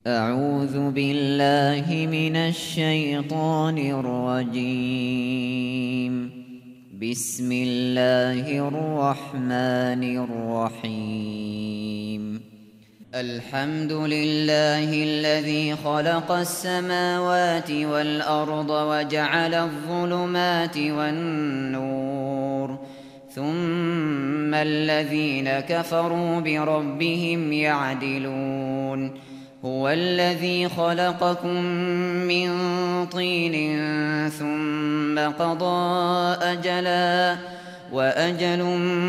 أعوذ بالله من الشيطان الرجيم. بسم الله الرحمن الرحيم. الحمد لله الذي خلق السماوات والأرض وجعل الظلمات والنور، ثم الذين كفروا بربهم يعدلون. هو الذي خلقكم من طين ثم قضى أجلا وأجل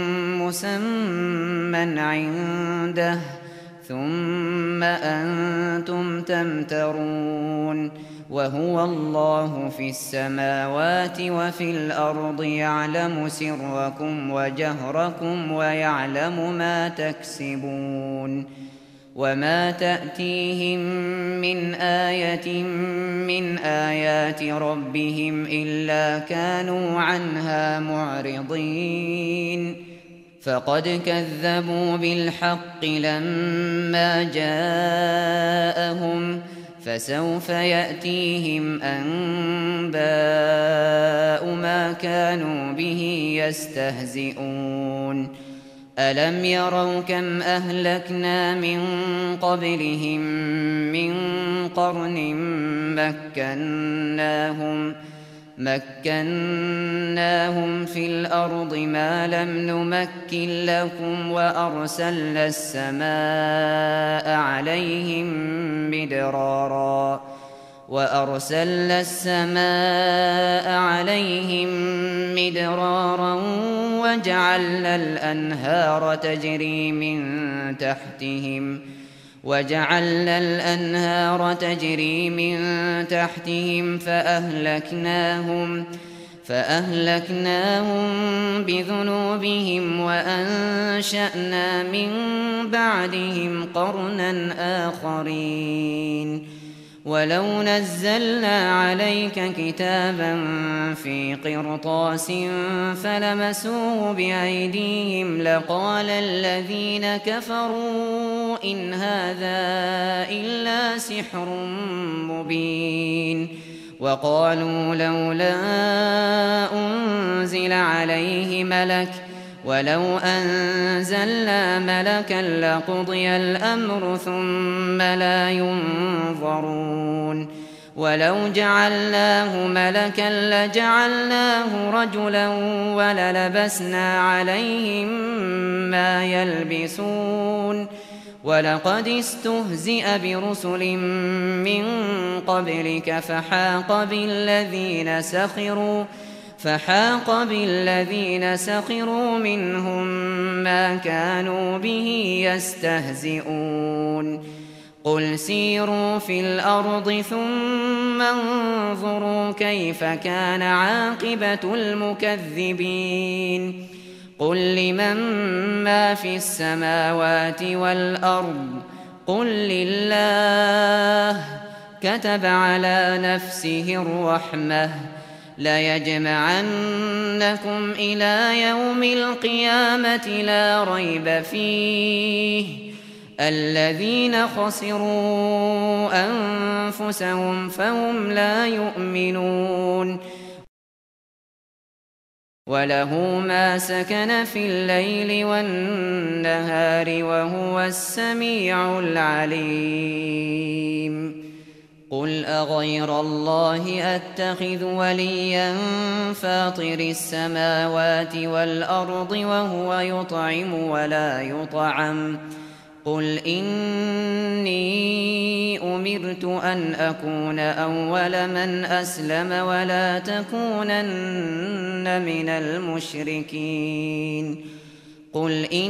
مسمى عنده ثم أنتم تمترون. وهو الله في السماوات وفي الأرض يعلم سركم وجهركم ويعلم ما تكسبون. وما تأتيهم من آية من آيات ربهم إلا كانوا عنها معرضين. فقد كذبوا بالحق لما جاءهم، فسوف يأتيهم أنباء ما كانوا به يستهزئون. ألم يروا كم أهلكنا من قبلهم من قرن مكناهم في الأرض ما لم نمكن لكم، وأرسلنا السماء عليهم مدرارا وجعلنا الأنهار تجري من تحتهم فأهلكناهم بذنوبهم وأنشأنا من بعدهم قرنا آخرين. ولو نزلنا عليك كتابا في قرطاس فلمسوه بأيديهم لقال الذين كفروا إن هذا إلا سحر مبين. وقالوا لولا أنزل عليه ملك، ولو أنزلنا ملكا لقضي الأمر ثم لا ينظرون. ولو جعلناه ملكا لجعلناه رجلا وللبسنا عليهم ما يلبسون. ولقد استهزئ برسل من قبلك فحاق بالذين سخروا منهم ما كانوا به يستهزئون. قل سيروا في الأرض ثم انظروا كيف كان عاقبة المكذبين. قل لمن ما في السماوات والأرض قل لله. كتب على نفسه الرحمة ليجمعنكم إلى يوم القيامة لا ريب فيه. الذين خسروا أنفسهم فهم لا يؤمنون. وله ما سكن في الليل والنهار وهو السميع العليم. قل أغير الله أتخذ وليا فاطر السماوات والأرض وهو يطعم ولا يطعم. قل إني أمرت أن أكون أول من أسلم ولا تكونن من المشركين. قل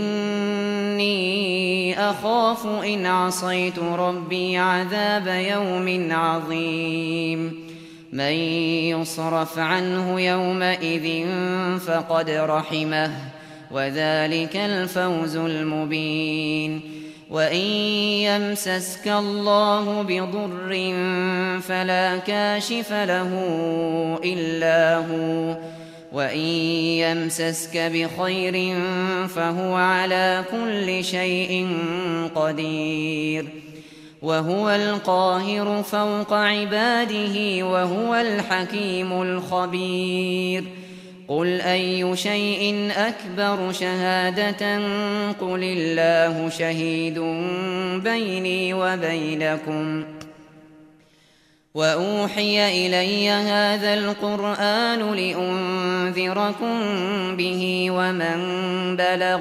إني أخاف إن عصيت ربي عذاب يوم عظيم. من يصرف عنه يومئذ فقد رحمه وذلك الفوز المبين. وإن يمسسك الله بضر فلا كاشف له إلا هو، وإن يمسسك بخير فهو على كل شيء قدير. وهو القاهر فوق عباده وهو الحكيم الخبير قل أي شيء أكبر شهادة قل الله شهيد بيني وبينكم وأوحي إلي هذا القرآن لأنذركم به ومن بلغ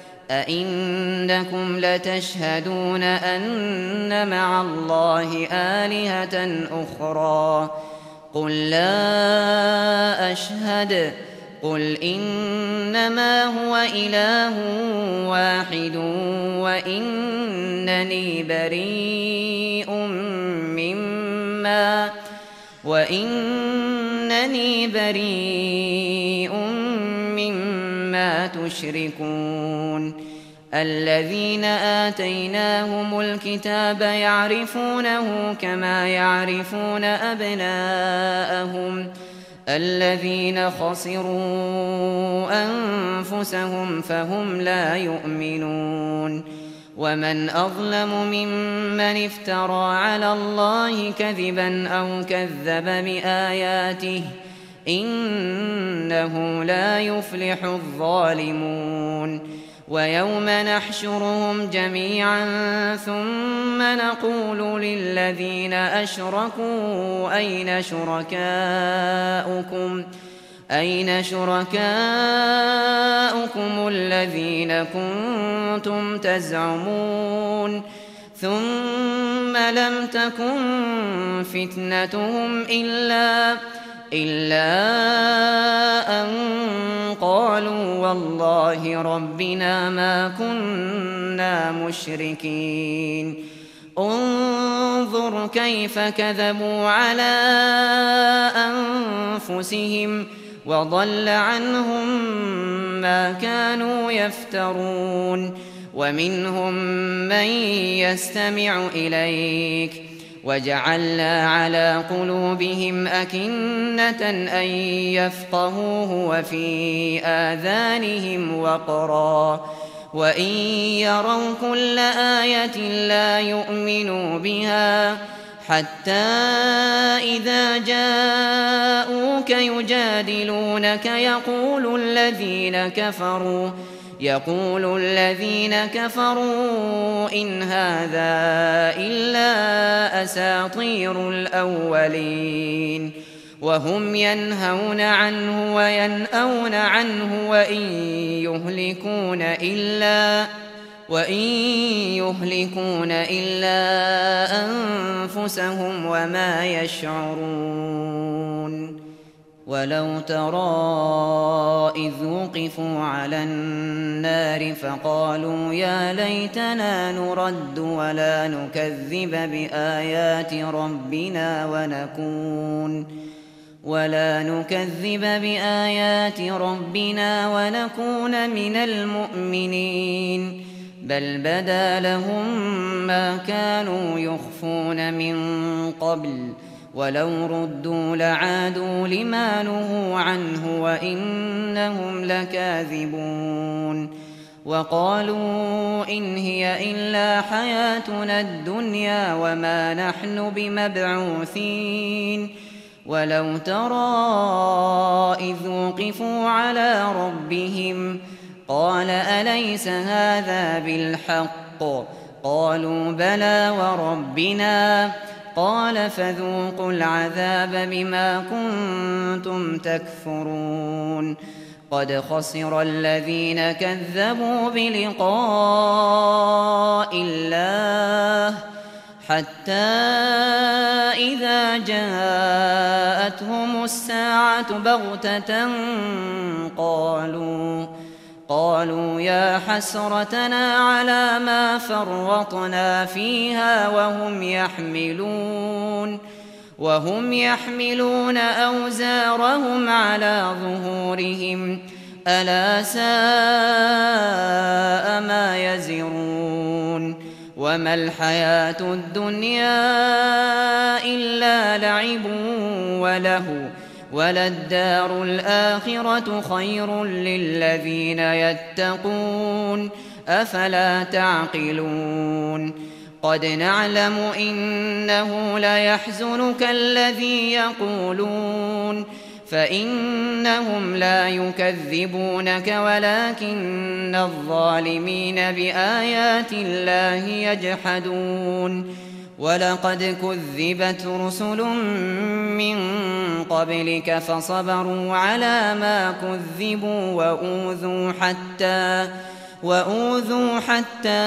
أئنكم لتشهدون أن مع الله آلهة أخرى قل لا أشهد قل إنما هو إله واحد وإنني بريء مما تشركون الذين آتيناهم الكتاب يعرفونه كما يعرفون أبناءهم الذين خسروا أنفسهم فهم لا يؤمنون ومن أظلم ممن افترى على الله كذبا أو كذب بآياته إنه لا يفلح الظالمون ويوم نحشرهم جميعا ثم نقول للذين أشركوا أين شركاؤكم الذين كنتم تزعمون ثم لم تكن فتنتهم إلا أن قالوا والله ربنا ما كنا مشركين انظر كيف كذبوا على أنفسهم وضل عنهم ما كانوا يفترون ومنهم من يستمع إليك وجعلنا على قلوبهم أكنة أن يفقهوه وفي آذانهم وقرا وإن يروا كل آية لا يؤمنوا بها حتى إذا جاءوك يجادلونك يقول الذين كفروا إن هذا إلا أساطير الأولين وهم ينهون عنه وينأون عنه وإن يهلكون إلا أنفسهم وما يشعرون ولو ترى إذ وقفوا على النار فقالوا يا ليتنا نرد ولا نكذب بآيات ربنا ونكون من المؤمنين بل بدا لهم ما كانوا يخفون من قبل ولو ردوا لعادوا لما نهوا عنه وإنهم لكاذبون وقالوا إن هي إلا حياتنا الدنيا وما نحن بمبعوثين ولو ترى إذ وقفوا على ربهم قال أليس هذا بالحق قالوا بلى وربنا قال فذوقوا العذاب بما كنتم تكفرون قد خسر الذين كذبوا بلقاء الله حتى إذا جاءتهم الساعة بغتة قالوا يا حسرتنا على ما فرطنا فيها وهم يحملون أوزارهم على ظهورهم ألا ساء ما يزرون وما الحياة الدنيا إلا لعب ولهو وللدار الآخرة خير للذين يتقون أفلا تعقلون قد نعلم إنه ليحزنك الذي يقولون فإنهم لا يكذبونك ولكن الظالمين بآيات الله يجحدون ولقد كذبت رسل من قبلك فصبروا على ما كذبوا وأوذوا حتى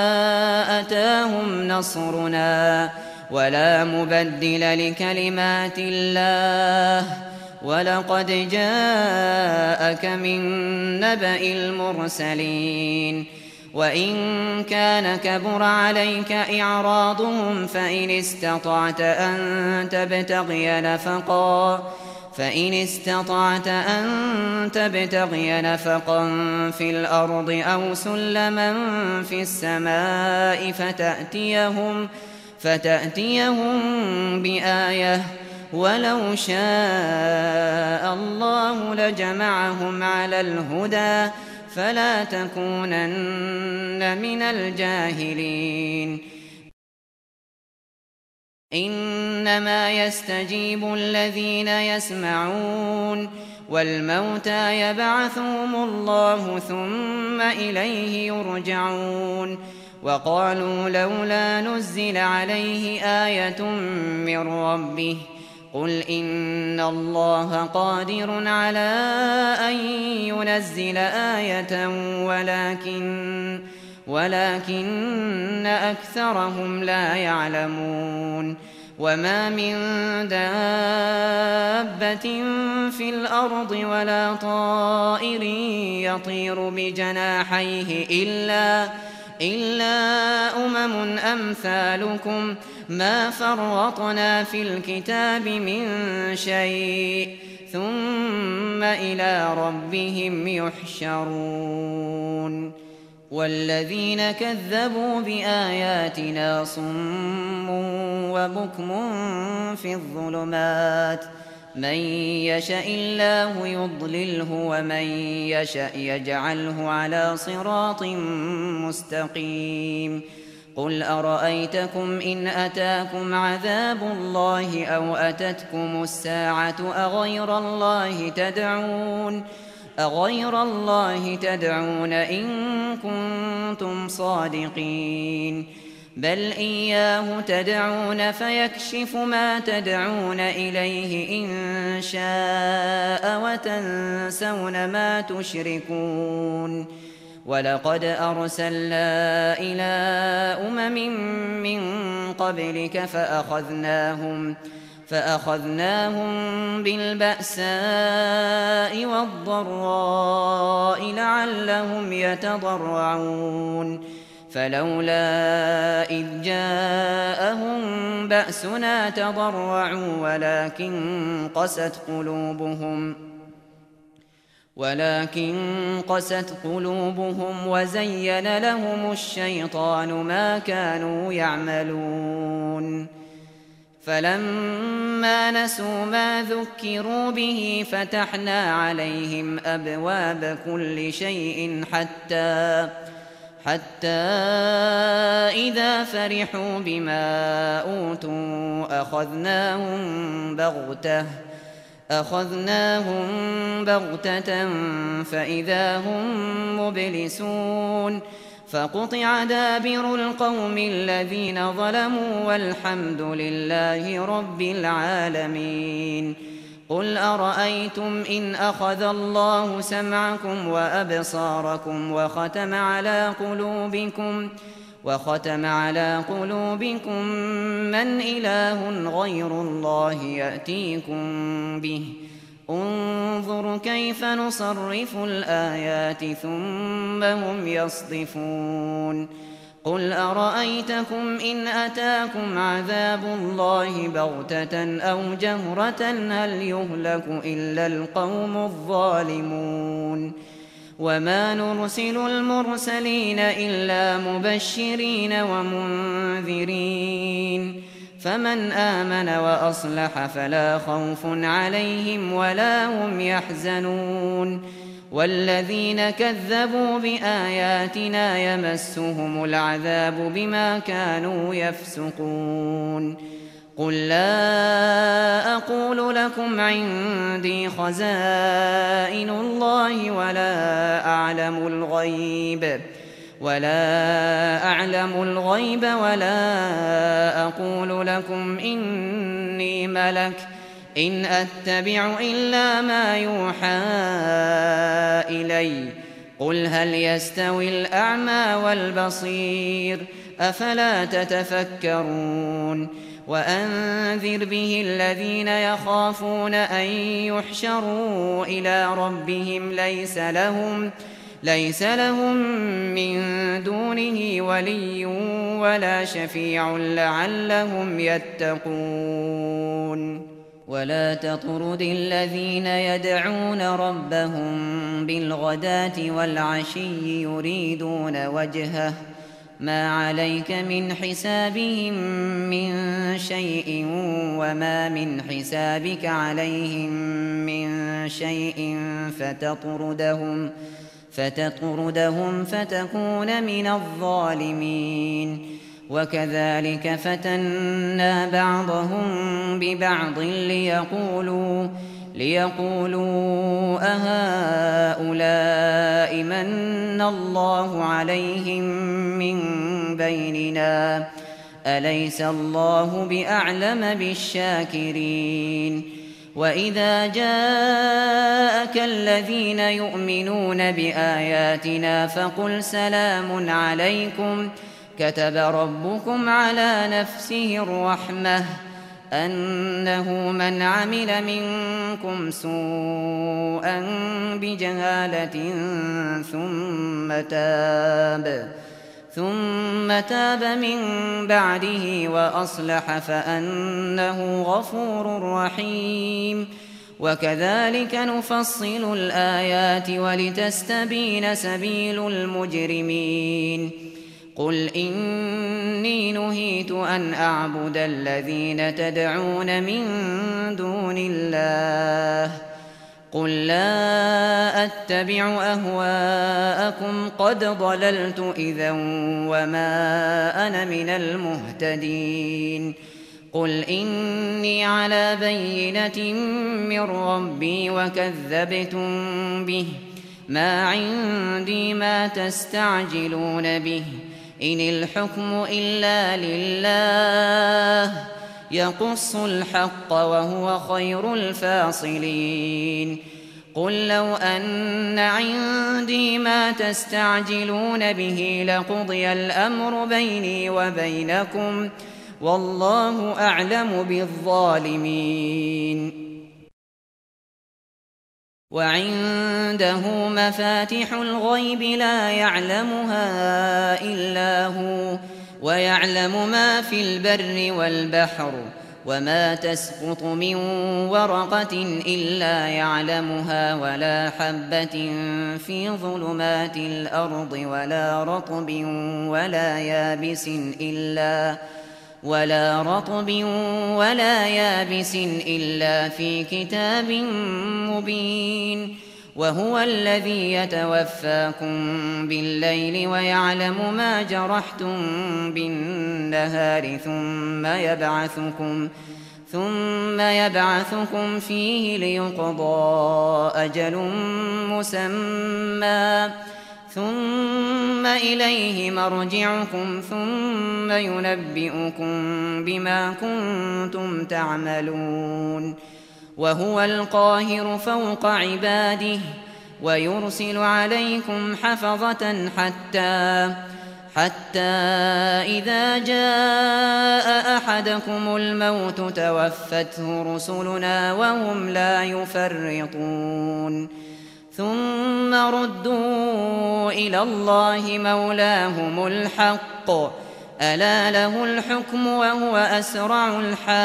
أتاهم نصرنا ولا مبدل لكلمات الله ولقد جاءك من نبأ المرسلين وإن كان كبر عليك إعراضهم فإن استطعت أن تبتغي نفقا في الأرض أو سلما في السماء فتأتيهم بآية ولو شاء الله لجمعهم على الهدى فلا تكونن من الجاهلين إنما يستجيب الذين يسمعون والموتى يبعثهم الله ثم إليه يرجعون وقالوا لولا نزل عليه آية من ربه قل إن الله قادر على أن ينزل آية ولكن أكثرهم لا يعلمون وما من دابة في الأرض ولا طائر يطير بجناحيه إلا أمم أمثالكم ما فرطنا في الكتاب من شيء ثم إلى ربهم يحشرون والذين كذبوا بآياتنا صم وبكم في الظلمات من يشاء الله يضلله ومن يشاء يجعله على صراط مستقيم قل أرأيتكم إن أتاكم عذاب الله أو أتتكم الساعة أغير الله تدعون إن كنتم صادقين بل إياه تدعون فيكشف ما تدعون إليه إن شاء وتنسون ما تشركون ولقد أرسلنا إلى أمم من قبلك فأخذناهم بالبأساء والضراء لعلهم يتضرعون فلولا إذ جاءهم بأسنا تضرعوا ولكن قست قلوبهم وزين لهم الشيطان ما كانوا يعملون فلما نسوا ما ذكروا به فتحنا عليهم أبواب كل شيء حتى إذا فرحوا بما أوتوا أخذناهم بغتة فإذا هم مبلسون فقطع دابر القوم الذين ظلموا والحمد لله رب العالمين قل أرأيتم إن أخذ الله سمعكم وأبصاركم وختم على قلوبكم من إله غير الله يأتيكم به انظر كيف نصرف الآيات ثم هم يصدفون قل أرأيتكم إن أتاكم عذاب الله بغتة أو جهرة هل يهلك إلا القوم الظالمون وما نرسل المرسلين إلا مبشرين ومنذرين فمن آمن وأصلح فلا خوف عليهم ولا هم يحزنون والذين كذبوا بآياتنا يمسهم العذاب بما كانوا يفسقون قل لا أقول لكم عندي خزائن الله ولا أعلم الغيب ولا أقول لكم إني ملك إن أتبع إلا ما يوحى إلي قل هل يستوي الأعمى والبصير أفلا تتفكرون وأنذر به الذين يخافون أن يحشروا إلى ربهم ليس لهم من دونه ولي ولا شفيع لعلهم يتقون ولا تطرد الذين يدعون ربهم بالغداة والعشي يريدون وجهه ما عليك من حسابهم من شيء وما من حسابك عليهم من شيء فتطردهم فتكون من الظالمين وكذلك فتنا بعضهم ببعض ليقولوا أهؤلاء من الله عليهم من بيننا أليس الله بأعلم بالشاكرين وإذا جاءك الذين يؤمنون بآياتنا فقل سلام عليكم كتب ربكم على نفسه الرحمة أنه من عمل منكم سوءا بجهالة ثم تاب من بعده وأصلح فأنه غفور رحيم وكذلك نفصل الآيات ولتستبين سبيل المجرمين قل إني نهيت أن أعبد الذين تدعون من دون الله قل لا أتبع أهواءكم قد ضللت إذا وما أنا من المهتدين قل إني على بينة من ربي وكذبتم به ما عندي ما تستعجلون به إن الحكم إلا لله يقص الحق وهو خير الفاصلين قل لو أن عندي ما تستعجلون به لقضي الأمر بيني وبينكم والله أعلم بالظالمين وعنده مفاتح الغيب لا يعلمها إلا هو ويعلم ما في البر والبحر وما تسقط من ورقة إلا يعلمها ولا حبة في ظلمات الأرض ولا يابس إلا في كتاب مبين وهو الذي يتوفاكم بالليل ويعلم ما جرحتم بالنهار ثم يبعثكم فيه ليقضى أجل مسمى ثم إليه مرجعكم ثم ينبئكم بما كنتم تعملون وهو القاهر فوق عباده ويرسل عليكم حفظة حتى إذا جاء أحدكم الموت توفته رسلنا وهم لا يفرطون ثم ردوا إلى الله مولاهم الحق ألا له الحكم وهو أسرع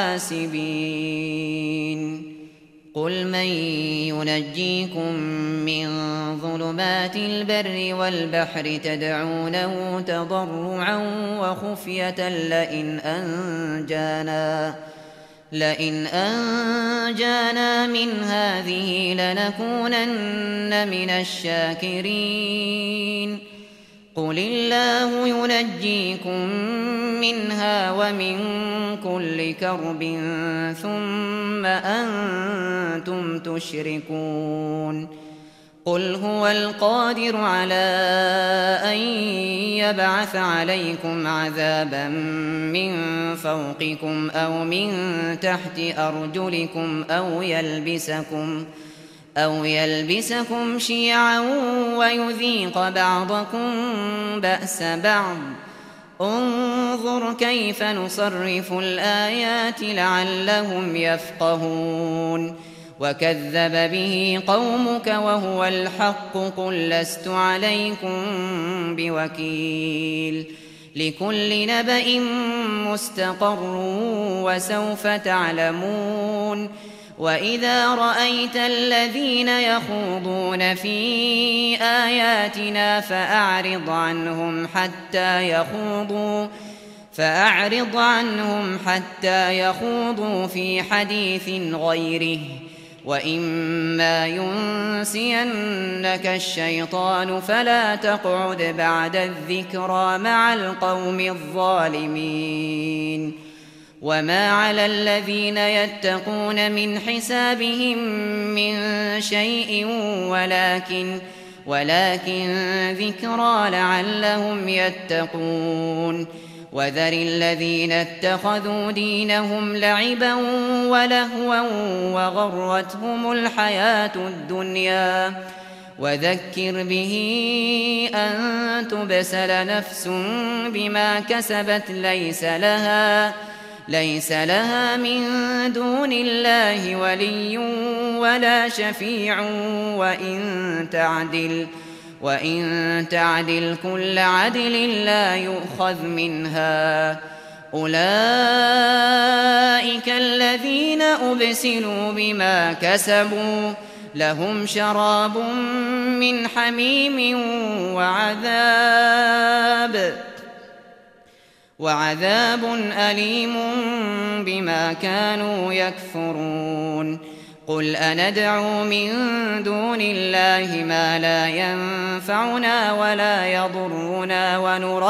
الحاسبين قل من ينجيكم من ظلمات البر والبحر تدعونه تضرعا وخفية لئن أنجانا من هذه لنكونن من الشاكرين قل الله ينجيكم منها ومن كل كرب ثم أنتم تشركون قل هو القادر على أن يبعث عليكم عذابا من فوقكم أو من تحت أرجلكم أو يلبسكم شيعا ويذيق بعضكم بأس بعض انظر كيف نصرف الآيات لعلهم يفقهون وكذب به قومك وهو الحق قل لست عليكم بوكيل لكل نبأ مستقر وسوف تعلمون وإذا رأيت الذين يخوضون في آياتنا فأعرض عنهم حتى يخوضوا في حديث غيره وإما ينسينك الشيطان فلا تقعد بعد الذكرى مع القوم الظالمين وما على الذين يتقون من حسابهم من شيء ولكن ذكرى لعلهم يتقون وذر الذين اتخذوا دينهم لعبا ولهوا وغرتهم الحياة الدنيا وذكر به أن تبسل نفس بما كسبت ليس لها من دون الله ولي ولا شفيع وإن تعدل كل عدل لا يؤخذ منها أولئك الذين أبسلوا بما كسبوا لهم شراب من حميم وعذاب أليم بما كانوا يكفرون قل أندعو من دون الله ما لا ينفعنا ولا يضرنا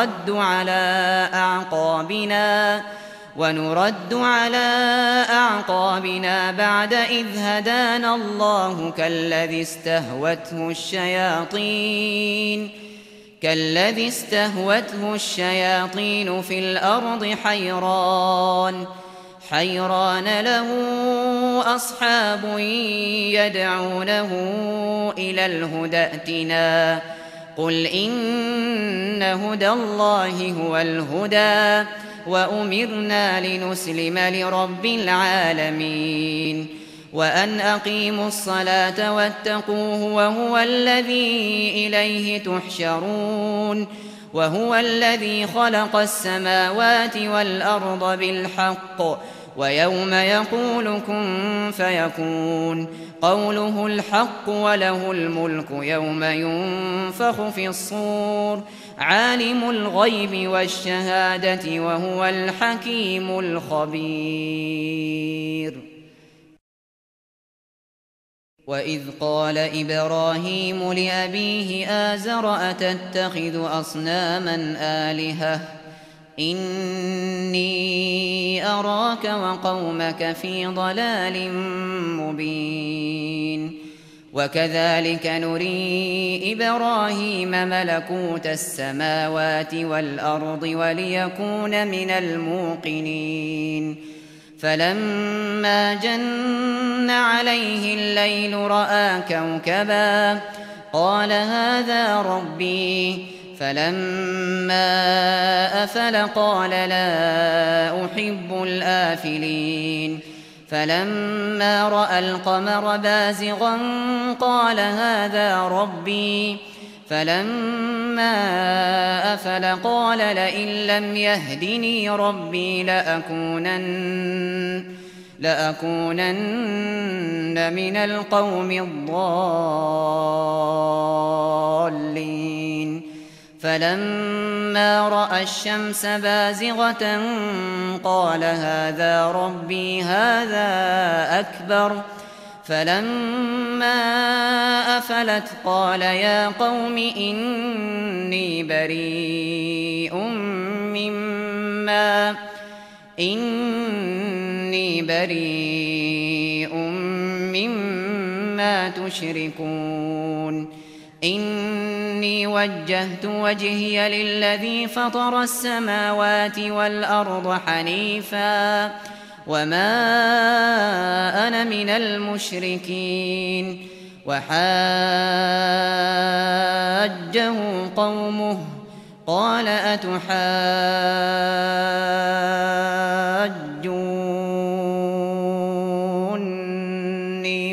ونرد على أعقابنا بعد إذ هدانا الله كالذي استهوته الشياطين في الأرض حيران له أصحاب يدعونه إلى الهدى ائتنا قل إن هدى الله هو الهدى وأمرنا لنسلم لرب العالمين وأن أقيموا الصلاة واتقوه وهو الذي إليه تحشرون وهو الذي خلق السماوات والأرض بالحق ويوم يقول كن فيكون قوله الحق وله الملك يوم ينفخ في الصور عالم الغيب والشهادة وهو الحكيم الخبير وإذ قال إبراهيم لأبيه آزر أتتخذ أصناما آلهة إني أراك وقومك في ضلال مبين وكذلك نري إبراهيم ملكوت السماوات والأرض وليكون من الموقنين فلما جن عليه الليل رأى كوكبا قال هذا ربي فلما أفل قال لا أحب الآفلين فلما رأى القمر بازغا قال هذا ربي فلما أفل قال لئن لم يهدني ربي لأكونن من القوم الضالين فلما رأى الشمس بازغة قال هذا ربي هذا أكبر فلما أفلت قال يا قوم إني بريء مما تشركون إني وجهت وجهي للذي فطر السماوات والأرض حنيفا وما أنا من المشركين وحاجه قومه قال أتحاجوني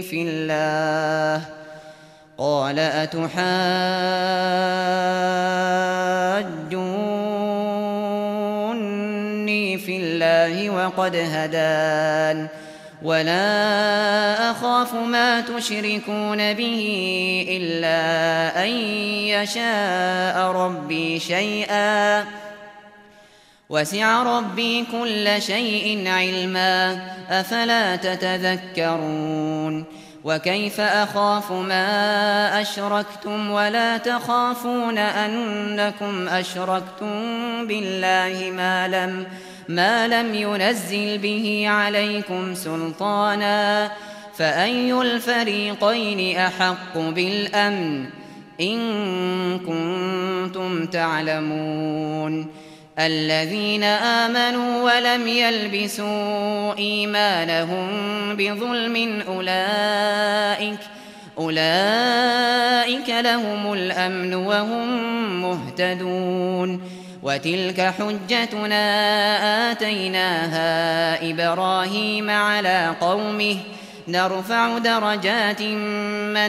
في الله وقد هدان ولا أخاف ما تشركون به إلا أن يشاء ربي شيئا وسع ربي كل شيء علما أفلا تتذكرون وكيف أخاف ما أشركتم ولا تخافون أنكم أشركتم بالله ما لم ينزل به عليكم سلطانا فأي الفريقين أحق بالأمن إن كنتم تعلمون الذين آمنوا ولم يلبسوا إيمانهم بظلم أولئك لهم الأمن وهم مهتدون وتلك حجتنا آتيناها إبراهيم على قومه نرفع درجات من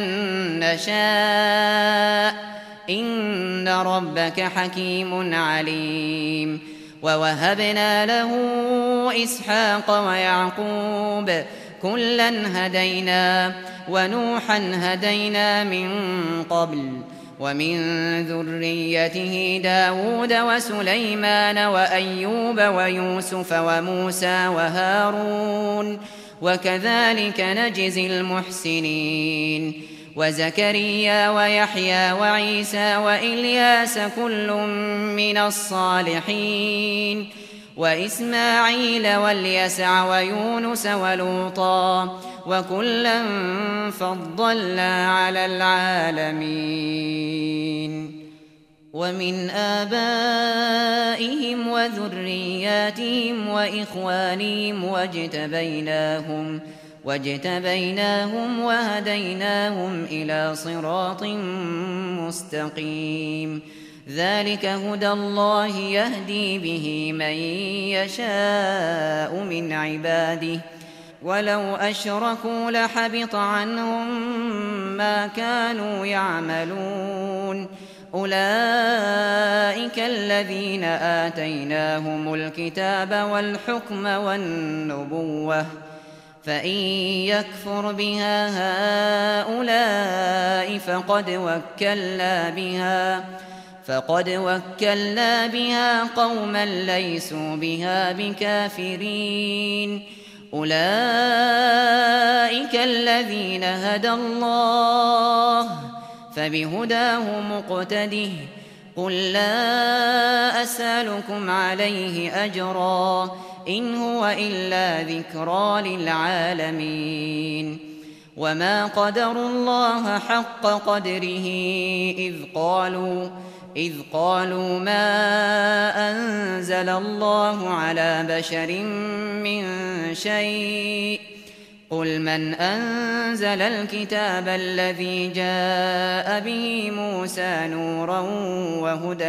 نشاء إن ربك حكيم عليم ووهبنا له إسحاق ويعقوب كلا هدينا ونوحا هدينا من قبل ومن ذريته داود وسليمان وأيوب ويوسف وموسى وهارون وكذلك نجزي المحسنين وزكريا ويحيى وعيسى وإلياس كل من الصالحين وإسماعيل واليسع ويونس ولوطا وكلا فضلنا على العالمين ومن آبائهم وذرياتهم وإخوانهم واجتبيناهم وهديناهم إلى صراط مستقيم ذلك هدى الله يهدي به من يشاء من عباده ولو أشركوا لحبط عنهم ما كانوا يعملون أولئك الذين آتيناهم الكتاب والحكم والنبوة فإن يكفر بها هؤلاء فقد وكلنا بها قوما ليسوا بها بكافرين أولئك الذين هدى الله فبهداه مقتده قل لا أسألكم عليه أجرا إن هو إلا ذكرى للعالمين وما قدروا الله حق قدره إذ قالوا ما أنزل الله على بشر من شيء قل من أنزل الكتاب الذي جاء به موسى نورا وهدى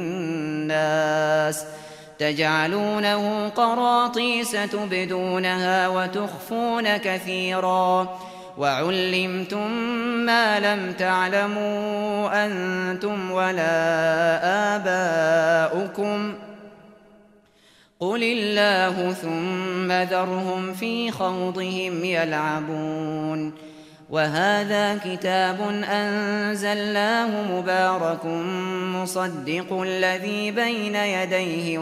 للناس تجعلونه قراطيس تبدونها وتخفون كثيرا وعلمتم ما لم تعلموا أنتم ولا آباؤكم قل الله ثم ذرهم في خوضهم يلعبون وهذا كتاب أنزلناه مبارك مصدق الذي بين يديه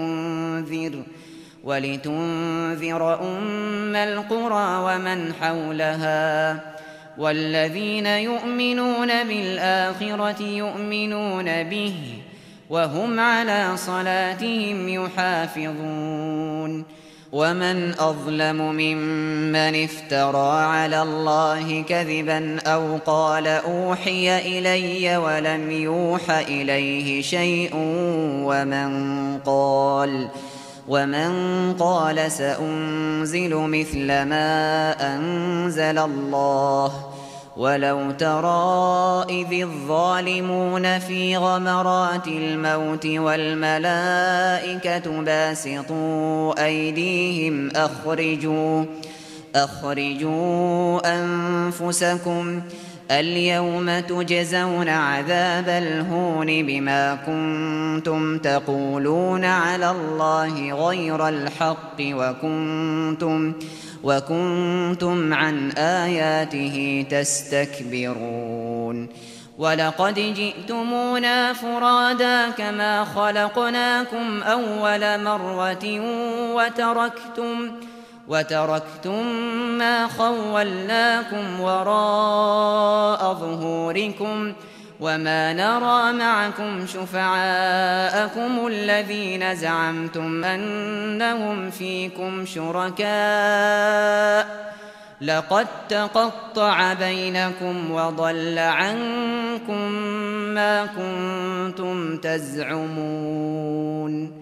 ولتنذر أم القرى ومن حولها والذين يؤمنون بالآخرة يؤمنون به وهم على صلاتهم يحافظون ومن أظلم ممن افترى على الله كذبا أو قال أوحي إلي ولم يوح إليه شيء ومن قال سأنزل مثل ما أنزل الله ولو ترى إذ الظالمون في غمرات الموت والملائكة باسطوا أيديهم أخرجوا أنفسكم اليوم تجزون عذاب الهون بما كنتم تقولون على الله غير الحق وكنتم عن آياته تستكبرون ولقد جئتمونا فرادا كما خلقناكم أول مرة وتركتم ما خولناكم وراء ظهوركم وما نرى معكم شفعاءكم الذين زعمتم أنهم فيكم شركاء لقد تقطع بينكم وضل عنكم ما كنتم تزعمون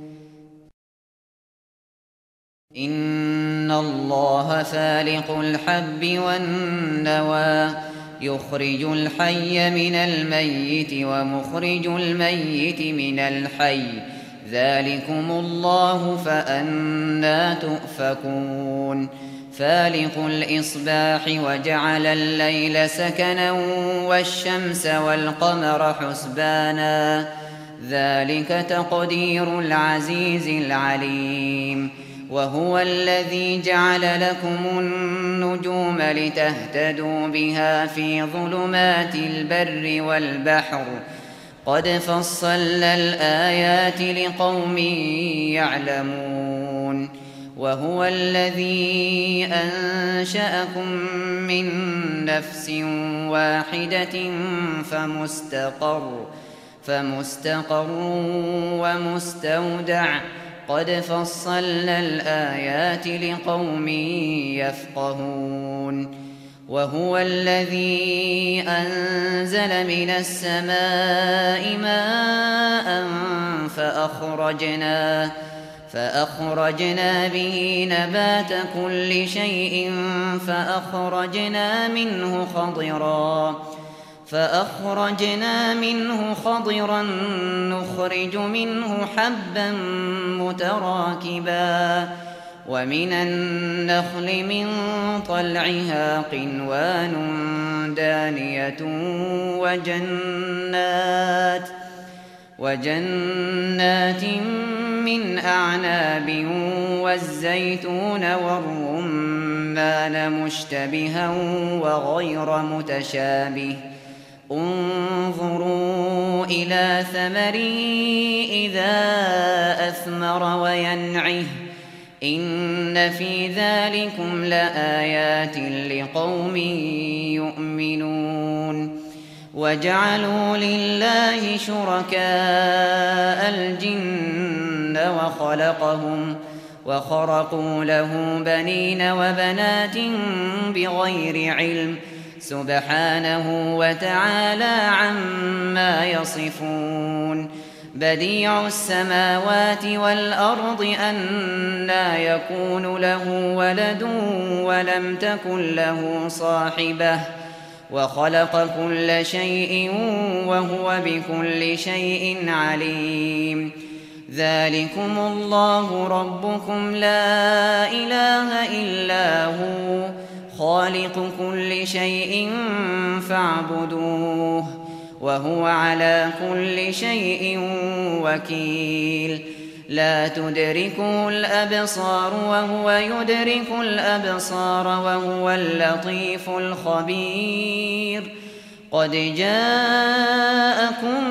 إن الله فالق الحب والنوى يخرج الحي من الميت ومخرج الميت من الحي ذلكم الله فأنى تؤفكون فالق الإصباح وجعل الليل سكنا والشمس والقمر حسبانا ذلك تقدير العزيز العليم وهو الذي جعل لكم النجوم لتهتدوا بها في ظلمات البر والبحر قد فصلنا الآيات لقوم يعلمون وهو الذي أنشأكم من نفس واحدة فمستقر ومستودع قد فصلنا الآيات لقوم يفقهون وهو الذي أنزل من السماء ماء فأخرجنا به نبات كل شيء فأخرجنا منه خضرا نخرج منه حبا متراكبا ومن النخل من طلعها قنوان دانية وجنات من أعناب والزيتون والرمان مشتبها وغير متشابه انظروا إلى ثمره إذا أثمر وينعه إن في ذلكم لآيات لقوم يؤمنون وجعلوا لله شركاء الجن وخرقوا له بنين وبنات بغير علم سبحانه وتعالى عما يصفون بديع السماوات والأرض أنى يكون له ولد ولم تكن له صاحبة وخلق كل شيء وهو بكل شيء عليم ذلكم الله ربكم لا إله إلا هو خالق كل شيء فاعبدوه وهو على كل شيء وكيل لا تدركه الأبصار وهو يدرك الأبصار وهو اللطيف الخبير قد جاءكم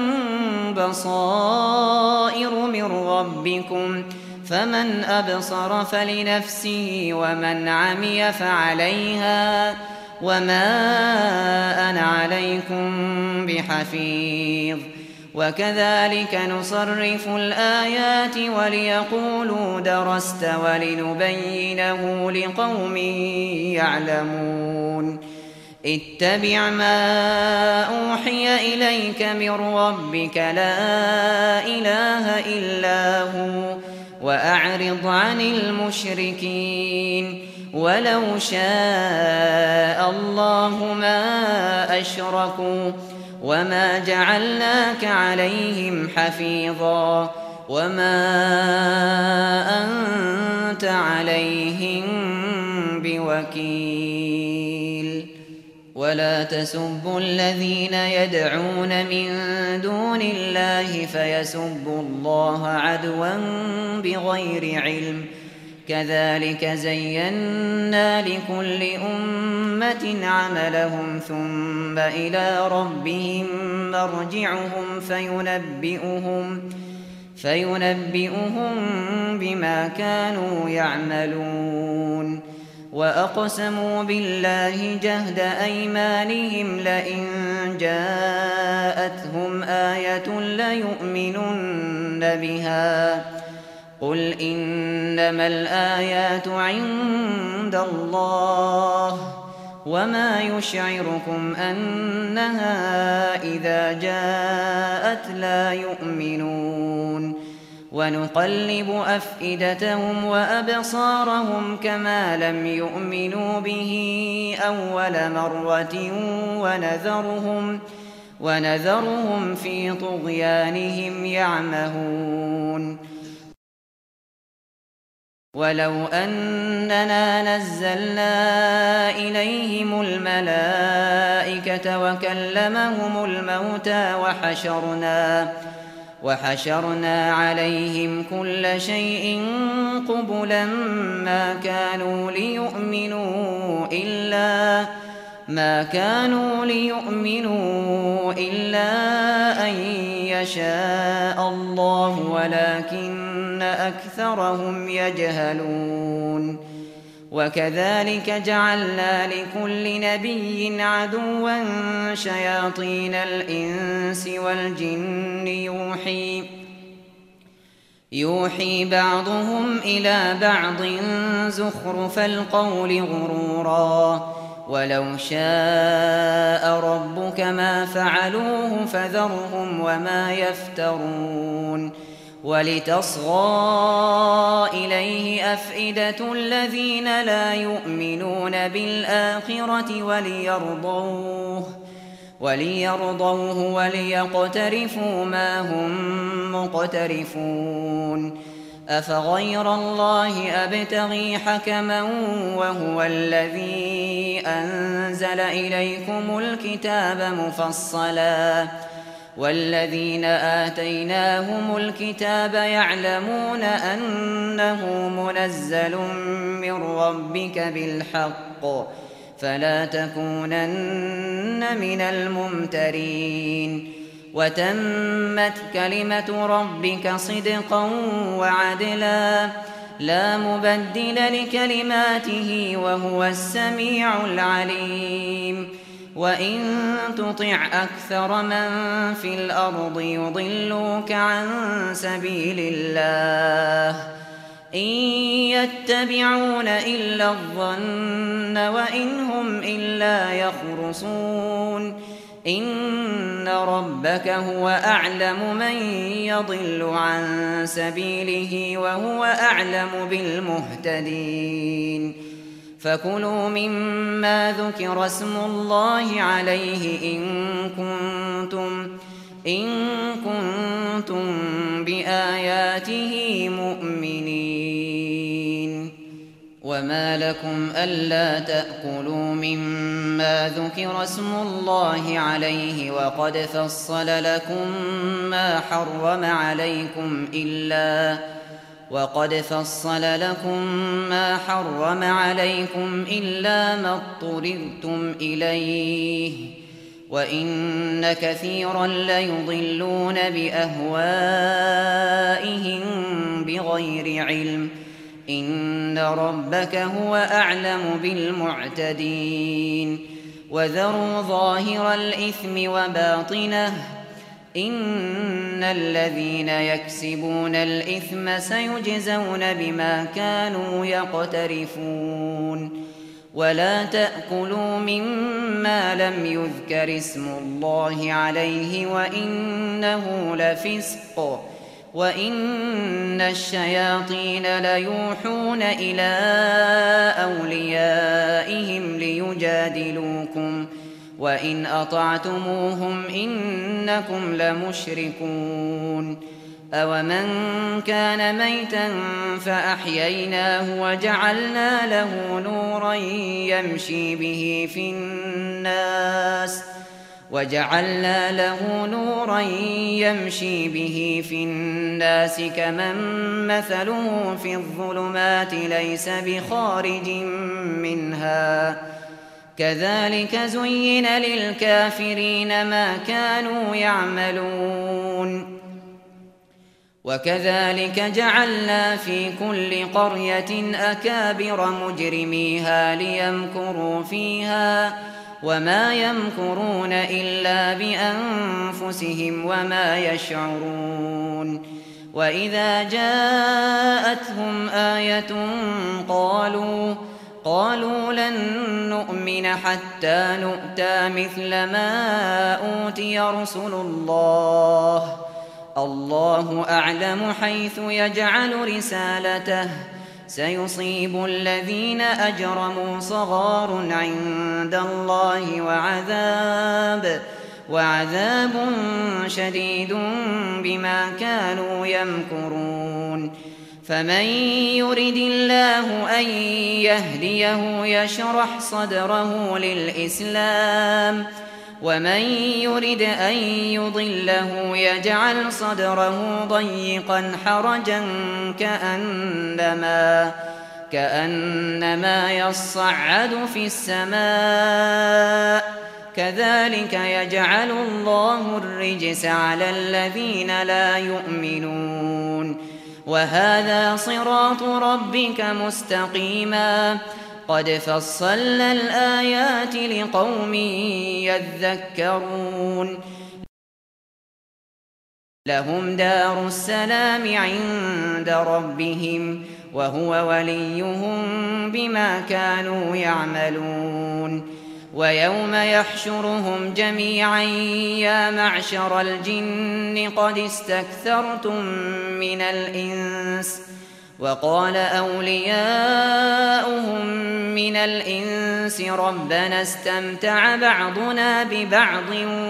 بصائر من ربكم فمن أبصر فلنفسه ومن عمي فعليها وما أنا عليكم بحفيظ وكذلك نصرف الآيات وليقولوا درست ولنبينه لقوم يعلمون اتبع ما أوحي إليك من ربك لا إله إلا هو وأعرض عن المشركين ولو شاء الله ما أشركوا وما جعلناك عليهم حفيظا وما أنت عليهم بوكيل ولا تسبوا الذين يدعون من دون الله فيسبوا الله عدوا بغير علم كذلك زينا لكل أمة عملهم ثم إلى ربهم مرجعهم فينبئهم بما كانوا يعملون وأقسموا بالله جهد أيمانهم لئن جاءتهم آية ليؤمنن بها قل إنما الآيات عند الله وما يشعركم أنها إذا جاءت لا يؤمنون ونقلب أفئدتهم وأبصارهم كما لم يؤمنوا به أول مرة ونذرهم في طغيانهم يعمهون ولو أننا نزلنا إليهم الملائكة وكلمهم الموتى وحشرنا عليهم كل شيء قبلا ما كانوا ليؤمنوا إلا أن يشاء الله ولكن أكثرهم يجهلون وكذلك جعلنا لكل نبي عدوا شياطين الإنس والجن يوحي بعضهم إلى بعض زخرف القول غرورا ولو شاء ربك ما فعلوه فذرهم وما يفترون ولتصغى إليه أفئدة الذين لا يؤمنون بالآخرة وليرضوه وليقترفوا ما هم مقترفون أفغير الله أبتغي حكما وهو الذي أنزل إليكم الكتاب مفصلا والذين آتيناهم الكتاب يعلمون أنه منزل من ربك بالحق فلا تكونن من الممترين وتمت كلمة ربك صدقا وعدلا لا مبدل لكلماته وهو السميع العليم وإن تطع أكثر من في الأرض يضلوك عن سبيل الله إن يتبعون إلا الظن وإن هم إلا يخرصون إن ربك هو أعلم من يضل عن سبيله وهو أعلم بالمهتدين فكلوا مما ذكر اسم الله عليه إن كنتم بآياته مؤمنين وما لكم ألا تأكلوا مما ذكر اسم الله عليه وقد فصل لكم ما حرم عليكم وقد فصل لكم ما حرم عليكم إلا ما اضطررتم إليه وإن كثيرا ليضلون بأهوائهم بغير علم إن ربك هو أعلم بالمعتدين وذروا ظاهر الإثم وباطنه إن الذين يكسبون الإثم سيجزون بما كانوا يقترفون ولا تأكلوا مما لم يذكر اسم الله عليه وإنه لفسق وإن الشياطين ليوحون إلى أوليائهم ليجادلوكم وإن أطعتموهم إنكم لمشركون أومن كان ميتا فأحييناه وجعلنا له نورا يمشي به في الناس كمن مثله في الظلمات ليس بخارج منها كذلك زين للكافرين ما كانوا يعملون وكذلك جعلنا في كل قرية أكابر مجرميها ليمكروا فيها وما يمكرون إلا بأنفسهم وما يشعرون وإذا جاءتهم آية قالوا لن نؤمن حتى نؤتى مثل ما أوتي رسل الله أعلم حيث يجعل رسالته سيصيب الذين أجرموا صغار عند الله وعذاب شديد بما كانوا يمكرون فمن يرد الله أن يهديه يشرح صدره للإسلام ومن يرد أن يضله يجعل صدره ضيقا حرجا كأنما يصعد في السماء كذلك يجعل الله الرجس على الذين لا يؤمنون وهذا صراط ربك مستقيما قد فصلنا الآيات لقوم يذكرون لهم دار السلام عند ربهم وهو وليهم بما كانوا يعملون ويوم يحشرهم جميعا يا معشر الجن قد استكثرتم من الإنس وقال أولياؤهم من الإنس ربنا استمتع بعضنا ببعض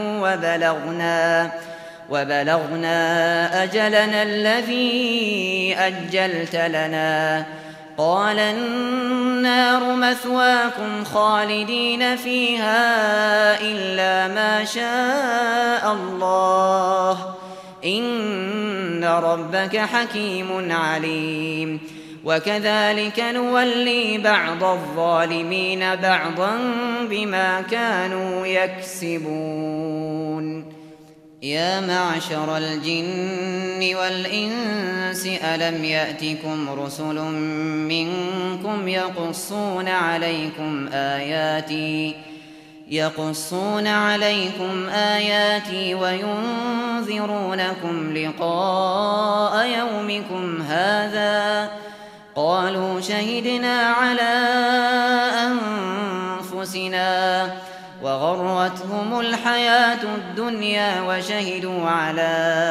وبلغنا أجلنا الذي أجلت لنا قال النار مثواكم خالدين فيها إلا ما شاء الله إن ربك حكيم عليم وكذلك نولي بعض الظالمين بعضا بما كانوا يكسبون يا معشر الجن والإنس ألم يأتكم رسل منكم يقصون عليكم آياتي وينذرونكم لقاء يومكم هذا قالوا شهدنا على أنفسنا وغرتهم الحياة الدنيا وشهدوا على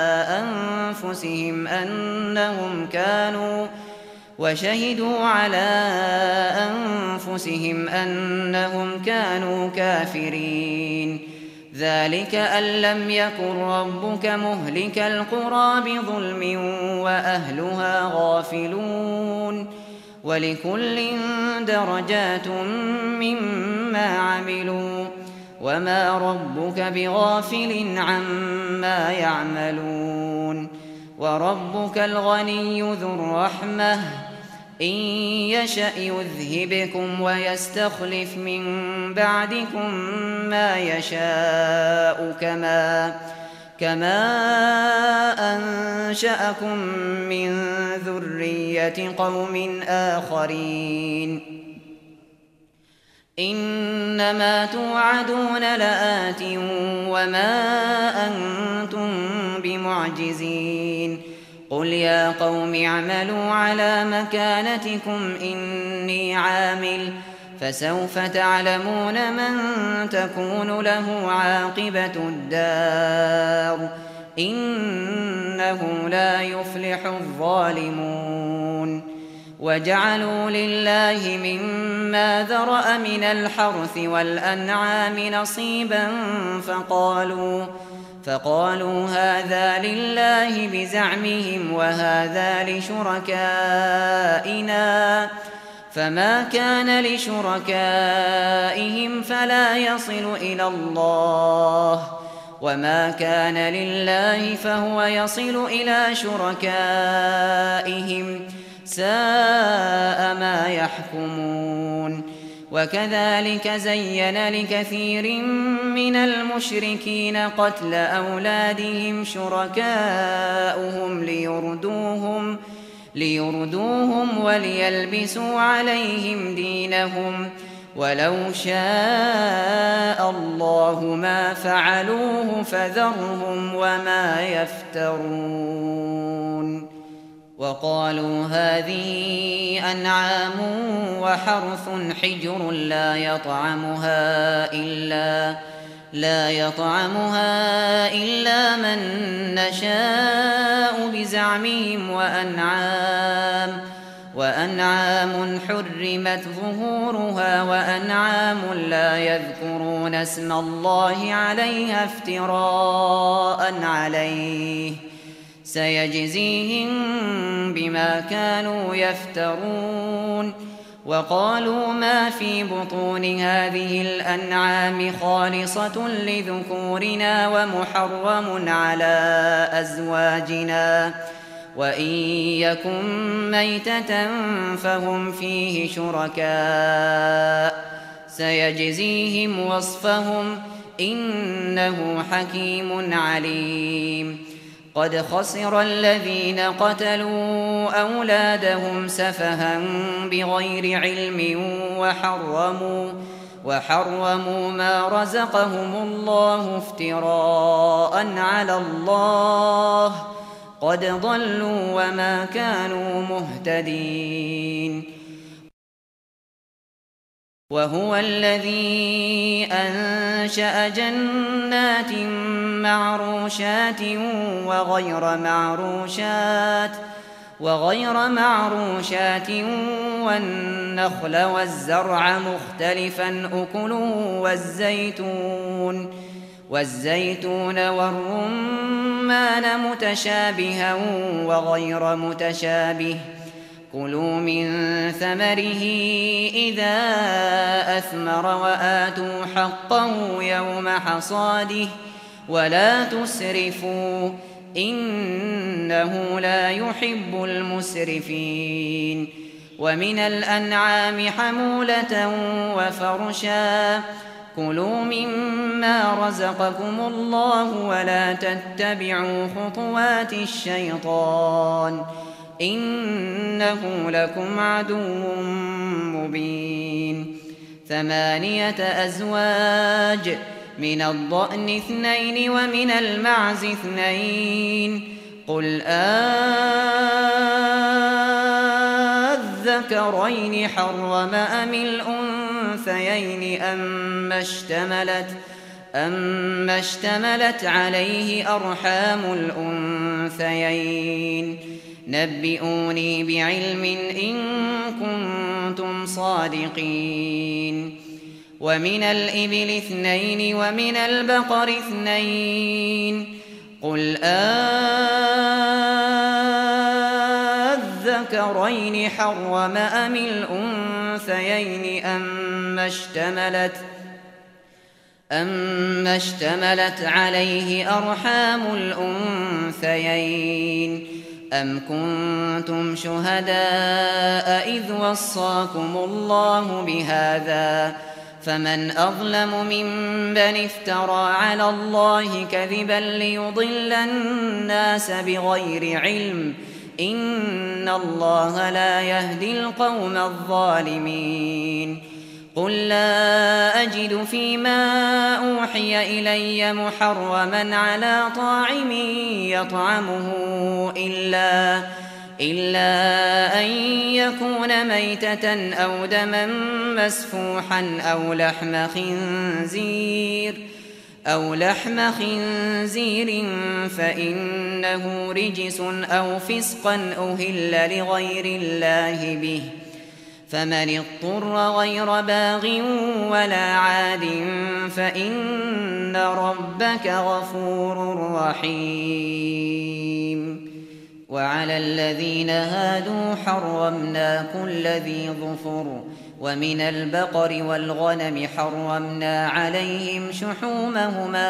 أنفسهم أنهم كانوا كافرين ذلك أن لم يكن ربك مهلك القرى بظلم وأهلها غافلون ولكل درجات مما عملوا وما ربك بغافل عما يعملون وربك الغني ذو الرحمة إن يشأ يذهبكم ويستخلف من بعدكم ما يشاء كما أنشأكم من ذرية قوم آخرين إنما توعدون لآت وما أنتم بمعجزين قل يا قوم اعملوا على مكانتكم إني عامل فسوف تعلمون من تكون له عاقبة الدار إنه لا يفلح الظالمون وجعلوا لله مما ذرأ من الحرث والأنعام نصيبا فقالوا هذا لله بزعمهم وهذا لشركائنا فما كان لشركائهم فلا يصل إلى الله وما كان لله فهو يصل إلى شركائهم ساء ما يحكمون وكذلك زين لكثير من المشركين قتل أولادهم شركاؤهم ليردوهم وليلبسوا عليهم دينهم ولو شاء الله ما فعلوه فذرهم وما يفترون وقالوا هذه أنعام وحرث حجر لا يطعمها إلا من نشاء بزعمهم وأنعام حرمت ظهورها وأنعام لا يذكرون اسم الله عليها افتراء عليه سيجزيهم بما كانوا يفترون وقالوا ما في بطون هذه الأنعام خالصة لذكورنا ومحرم على أزواجنا وإن يكن ميتة فهم فيه شركاء سيجزيهم وصفهم إنه حكيم عليم قد خسر الذين قتلوا أولادهم سفها بغير علم وحرموا ما رزقهم الله افتراء على الله قد ضلوا وما كانوا مهتدين وهو الذي أنشأ جنات معروشات وغير معروشات والنخل والزرع مختلفا أكله والزيتون والرمان متشابها وغير متشابه كلوا من ثمره إذا أثمر وآتوا حقه يوم حصاده ولا تسرفوا إنه لا يحب المسرفين ومن الأنعام حمولة وفرشا كلوا مما رزقكم الله ولا تتبعوا خطوات الشيطان إنه لكم عدو مبين 8 أزواج من الضأن 2 ومن المعز 2 قل أذكرين حرم أم الأنثيين أما اشتملت عليه أرحام الأنثيين نبئوني بعلم إن كنتم صادقين ومن الإبل 2 ومن البقر 2 قل أذكرين حرم أم الأنثيين أما اشتملت عليه أرحام الأنثيين أم كنتم شهداء إذ وصاكم الله بهذا فمن أظلم ممن افترى على الله كذبا ليضل الناس بغير علم إن الله لا يهدي القوم الظالمين قل لا أجد فيما أوحي إلي محرما على طاعم يطعمه إلا أن يكون ميتة أو دما مسفوحا أو لحم خنزير فإنه رجس أو فسقا أهل لغير الله به فمن اضطر غير باغ ولا عاد فإن ربك غفور رحيم وعلى الذين هادوا حرمنا كل ذي ظفر ومن البقر والغنم حرمنا عليهم شحومهما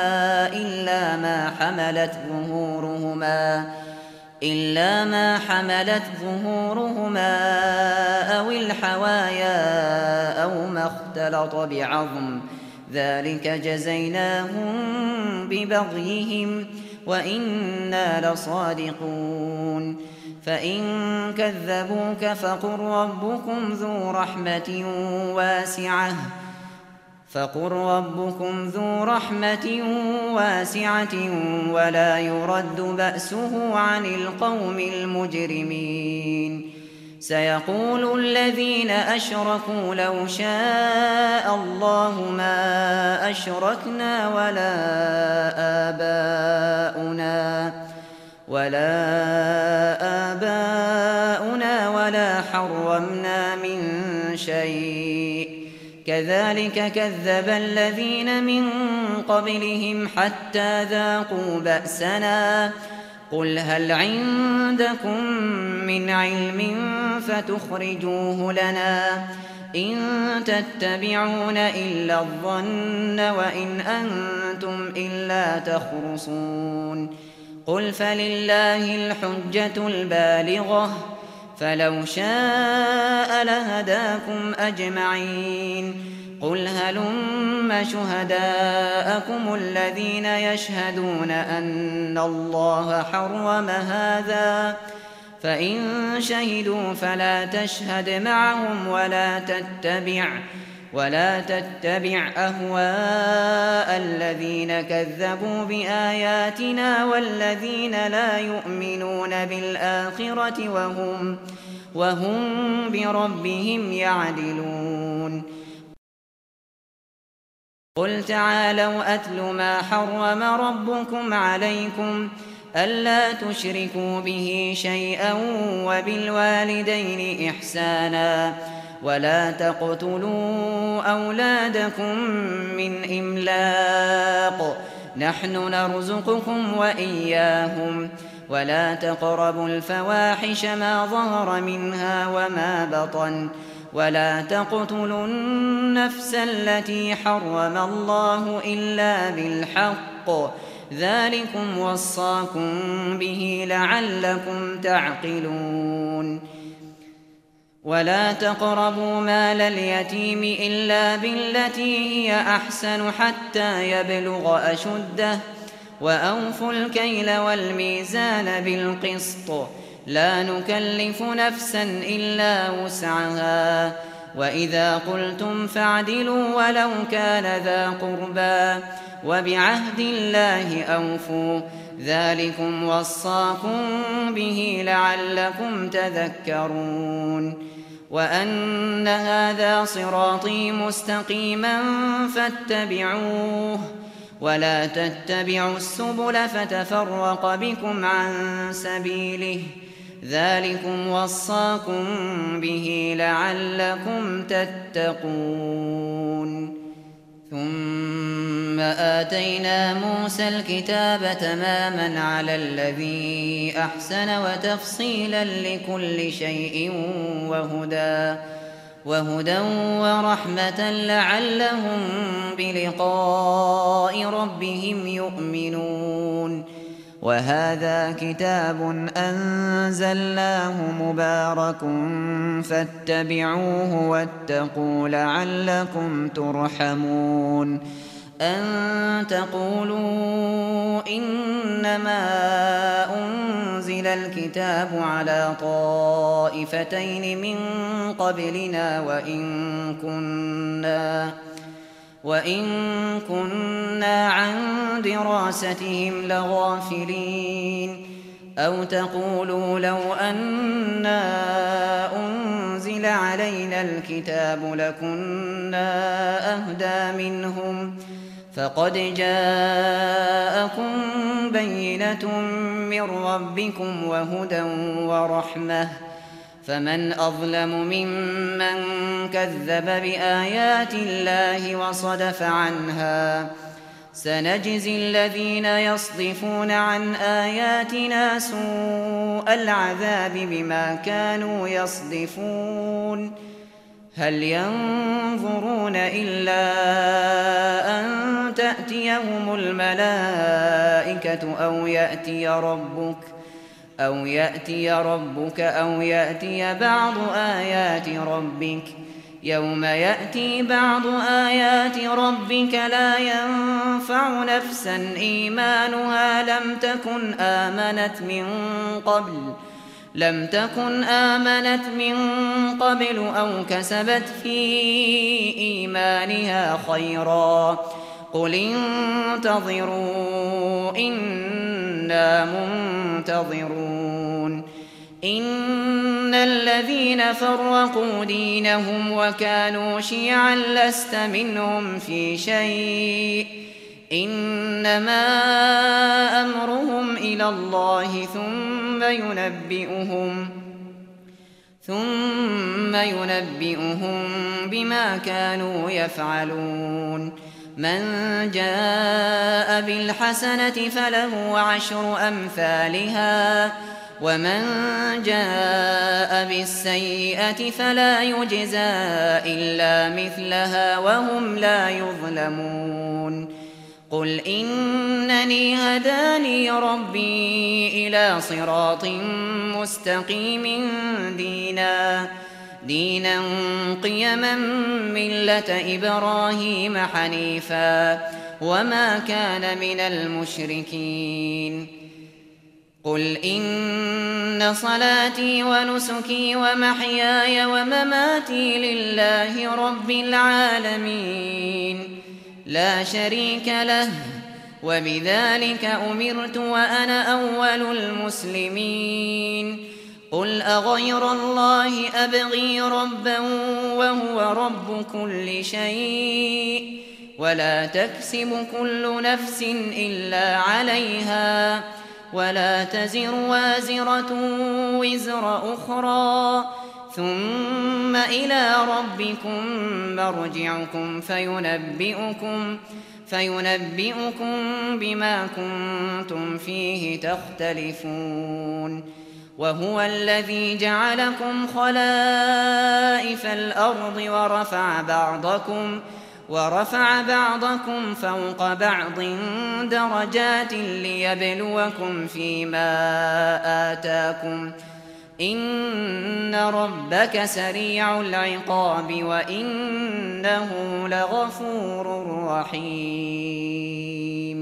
إلا ما حملت ظهورهما أو الحوايا أو ما اختلط بعظم ذلك جزيناهم ببغيهم وإنا لصادقون فإن كذبوك فقل ربكم ذو رحمة واسعة ولا يرد بأسه عن القوم المجرمين سيقول الذين أشركوا لو شاء الله ما أشركنا ولا آباؤنا ولا حرمنا من شيء كذلك كذب الذين من قبلهم حتى ذاقوا بأسنا قل هل عندكم من علم فتخرجوه لنا إن تتبعون إلا الظن وإن أنتم إلا تخرصون قل فلله الحجة البالغة فلو شاء لهداكم أجمعين قل هلم شهداءكم الذين يشهدون أن الله حرم هذا فإن شهدوا فلا تشهد معهم ولا تتبع أهواء الذين كذبوا بآياتنا والذين لا يؤمنون بالآخرة وهم بربهم يعدلون قل تعالوا أتل ما حرم ربكم عليكم ألا تشركوا به شيئا وبالوالدين إحسانا ولا تقتلوا أولادكم من إملاق نحن نرزقكم وإياهم ولا تقربوا الفواحش ما ظهر منها وما بطن ولا تقتلوا النفس التي حرم الله إلا بالحق ذلكم وصاكم به لعلكم تعقلون ولا تقربوا مال اليتيم إلا بالتي هي أحسن حتى يبلغ أشده وأوفوا الكيل والميزان بالقسط لا نكلف نفسا إلا وسعها وإذا قلتم فاعدلوا ولو كان ذا قربى وبعهد الله أوفوا ذلكم وصاكم به لعلكم تذكرون وأن هذا صراطي مستقيما فاتبعوه ولا تتبعوا السبل فتفرق بكم عن سبيله ذلكم وصاكم به لعلكم تتقون ثم آتينا موسى الكتاب تماما على الذي أحسن وتفصيلا لكل شيء وهدى ورحمة لعلهم بلقاء ربهم يؤمنون. وهذا كتاب أنزلناه مبارك فاتبعوه واتقوا لعلكم ترحمون. أن تقولوا إنما أنزل الكتاب على طائفتين من قبلنا وإن كنا عن دراستهم لغافلين. أو تقولوا لو أنا أنزل علينا الكتاب لكنا أهدى منهم فقد جاءكم بينة من ربكم وهدى ورحمة فمن أظلم ممن كذب بآيات الله وصدف عنها. سنجزي الذين يصدفون عن آياتنا سوء العذاب بما كانوا يصدفون. هل ينظرون إلا أن تأتيهم الملائكة أو يأتي ربك أو يأتي بعض آيات ربك. يوم يأتي بعض آيات ربك لا ينفع نفسا إيمانها لم تكن آمنت من قبل أو كسبت في إيمانها خيرا. قل انتظروا إنا منتظرون. إن الذين فرقوا دينهم وكانوا شيعا لست منهم في شيء إنما أمرهم إلى الله ثم ينبئهم بما كانوا يفعلون. من جاء بالحسنة فله 10 أمثالها ومن جاء بالسيئة فلا يجزى إلا مثلها وهم لا يظلمون. قل إنني هداني ربي إلى صراط مستقيم دينا قيما ملة إبراهيم حنيفا وما كان من المشركين. قل إن صلاتي ونسكي ومحياي ومماتي لله رب العالمين لا شريك له وبذلك أمرت وأنا أول المسلمين. قل أغير الله أبغي ربا وهو رب كل شيء ولا تكسب كل نفس إلا عليها ولا تزر وازرة وزر أخرى ثم إلى ربكم مرجعكم فينبئكم بما كنتم فيه تختلفون. وهو الذي جعلكم خلائف الأرض ورفع بعضكم فوق بعض درجات ليبلوكم فيما آتاكم إن ربك سريع العقاب وإنه لغفور رحيم.